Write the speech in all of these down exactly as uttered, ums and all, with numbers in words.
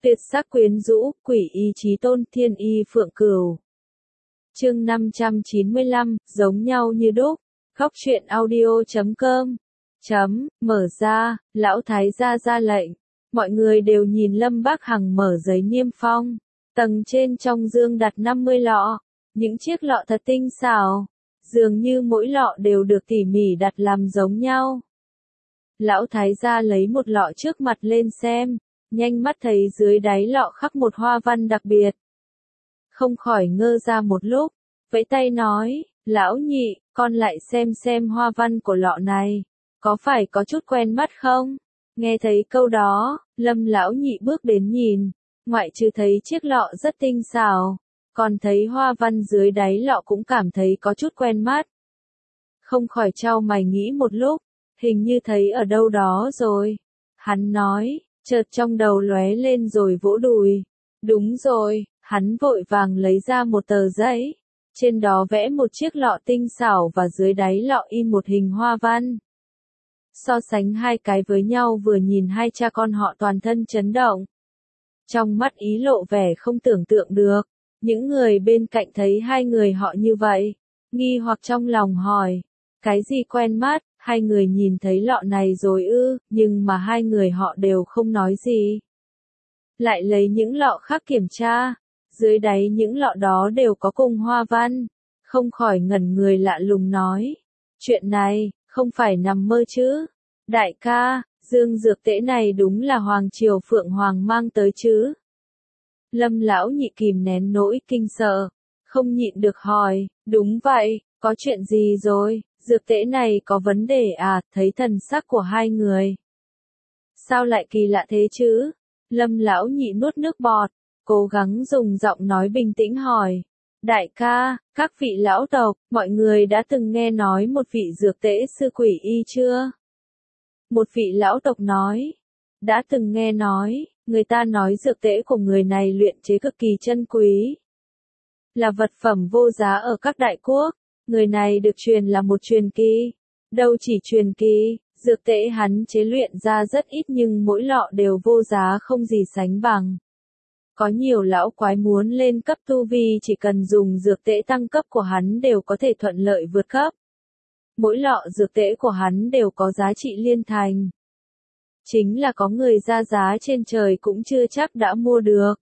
Tuyệt sắc quyến rũ, quỷ y chí tôn, thiên y phượng cửu. Chương năm trăm chín mươi lăm, giống nhau như đúc. Góc truyện audio chấm com. Chấm, mở ra, lão thái gia ra lệnh. Mọi người đều nhìn Lâm Bác Hằng mở giấy niêm phong. Tầng trên trong dương đặt năm mươi lọ. Những chiếc lọ thật tinh xảo. Dường như mỗi lọ đều được tỉ mỉ đặt làm giống nhau. Lão thái gia lấy một lọ trước mặt lên xem. Nhanh mắt thấy dưới đáy lọ khắc một hoa văn đặc biệt. Không khỏi ngơ ra một lúc, vẫy tay nói, lão nhị, con lại xem xem hoa văn của lọ này, có phải có chút quen mắt không? Nghe thấy câu đó, Lâm lão nhị bước đến nhìn, ngoại trừ thấy chiếc lọ rất tinh xảo, còn thấy hoa văn dưới đáy lọ cũng cảm thấy có chút quen mắt. Không khỏi chau mày nghĩ một lúc, hình như thấy ở đâu đó rồi. Hắn nói, chợt trong đầu lóe lên rồi vỗ đùi. Đúng rồi, hắn vội vàng lấy ra một tờ giấy. Trên đó vẽ một chiếc lọ tinh xảo và dưới đáy lọ in một hình hoa văn. So sánh hai cái với nhau vừa nhìn hai cha con họ toàn thân chấn động. Trong mắt ý lộ vẻ không tưởng tượng được. Những người bên cạnh thấy hai người họ như vậy, nghi hoặc trong lòng hỏi, cái gì quen mắt? Hai người nhìn thấy lọ này rồi ư, nhưng mà hai người họ đều không nói gì. Lại lấy những lọ khác kiểm tra, dưới đáy những lọ đó đều có cùng hoa văn, không khỏi ngẩn người lạ lùng nói. Chuyện này, không phải nằm mơ chứ? Đại ca, dương dược tễ này đúng là Hoàng Triều Phượng Hoàng mang tới chứ? Lâm lão nhị kìm nén nỗi kinh sợ, không nhịn được hỏi, đúng vậy, có chuyện gì rồi? Dược tễ này có vấn đề à? Thấy thần sắc của hai người. Sao lại kỳ lạ thế chứ? Lâm lão nhị nuốt nước bọt, cố gắng dùng giọng nói bình tĩnh hỏi. Đại ca, các vị lão tộc, mọi người đã từng nghe nói một vị dược tễ sư quỷ y chưa? Một vị lão tộc nói. Đã từng nghe nói, người ta nói dược tễ của người này luyện chế cực kỳ chân quý. Là vật phẩm vô giá ở các đại quốc. Người này được truyền là một truyền kỳ. Đâu chỉ truyền kỳ, dược tễ hắn chế luyện ra rất ít nhưng mỗi lọ đều vô giá không gì sánh bằng. Có nhiều lão quái muốn lên cấp tu vi chỉ cần dùng dược tễ tăng cấp của hắn đều có thể thuận lợi vượt cấp. Mỗi lọ dược tễ của hắn đều có giá trị liên thành. Chính là có người ra giá trên trời cũng chưa chắc đã mua được.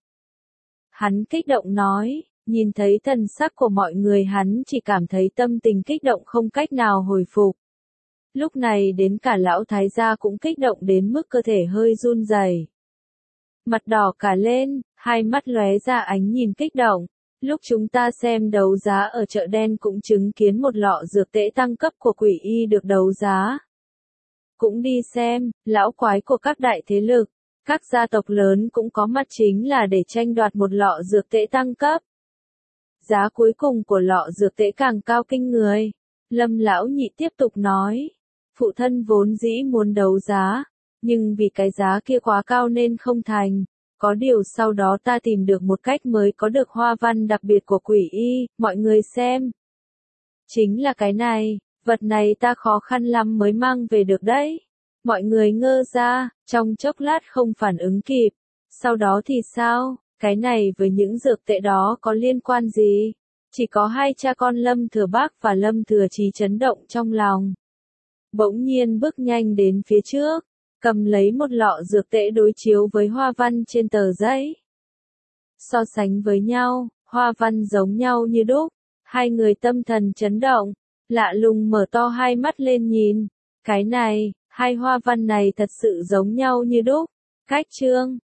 Hắn kích động nói. Nhìn thấy thần sắc của mọi người hắn chỉ cảm thấy tâm tình kích động không cách nào hồi phục. Lúc này đến cả lão thái gia cũng kích động đến mức cơ thể hơi run rẩy. Mặt đỏ cả lên, hai mắt lóe ra ánh nhìn kích động. Lúc chúng ta xem đấu giá ở chợ đen cũng chứng kiến một lọ dược tễ tăng cấp của quỷ y được đấu giá. Cũng đi xem, lão quái của các đại thế lực, các gia tộc lớn cũng có mặt chính là để tranh đoạt một lọ dược tễ tăng cấp. Giá cuối cùng của lọ dược tễ càng cao kinh người. Lâm lão nhị tiếp tục nói. Phụ thân vốn dĩ muốn đấu giá, nhưng vì cái giá kia quá cao nên không thành. Có điều sau đó ta tìm được một cách mới có được hoa văn đặc biệt của quỷ y, mọi người xem. Chính là cái này, vật này ta khó khăn lắm mới mang về được đấy. Mọi người ngơ ra, trong chốc lát không phản ứng kịp. Sau đó thì sao? Cái này với những dược tệ đó có liên quan gì? Chỉ có hai cha con Lâm Thừa Bác và Lâm Thừa Chí chấn động trong lòng. Bỗng nhiên bước nhanh đến phía trước, cầm lấy một lọ dược tễ đối chiếu với hoa văn trên tờ giấy. So sánh với nhau, hoa văn giống nhau như đúc, hai người tâm thần chấn động, lạ lùng mở to hai mắt lên nhìn. Cái này, hai hoa văn này thật sự giống nhau như đúc. Cách chương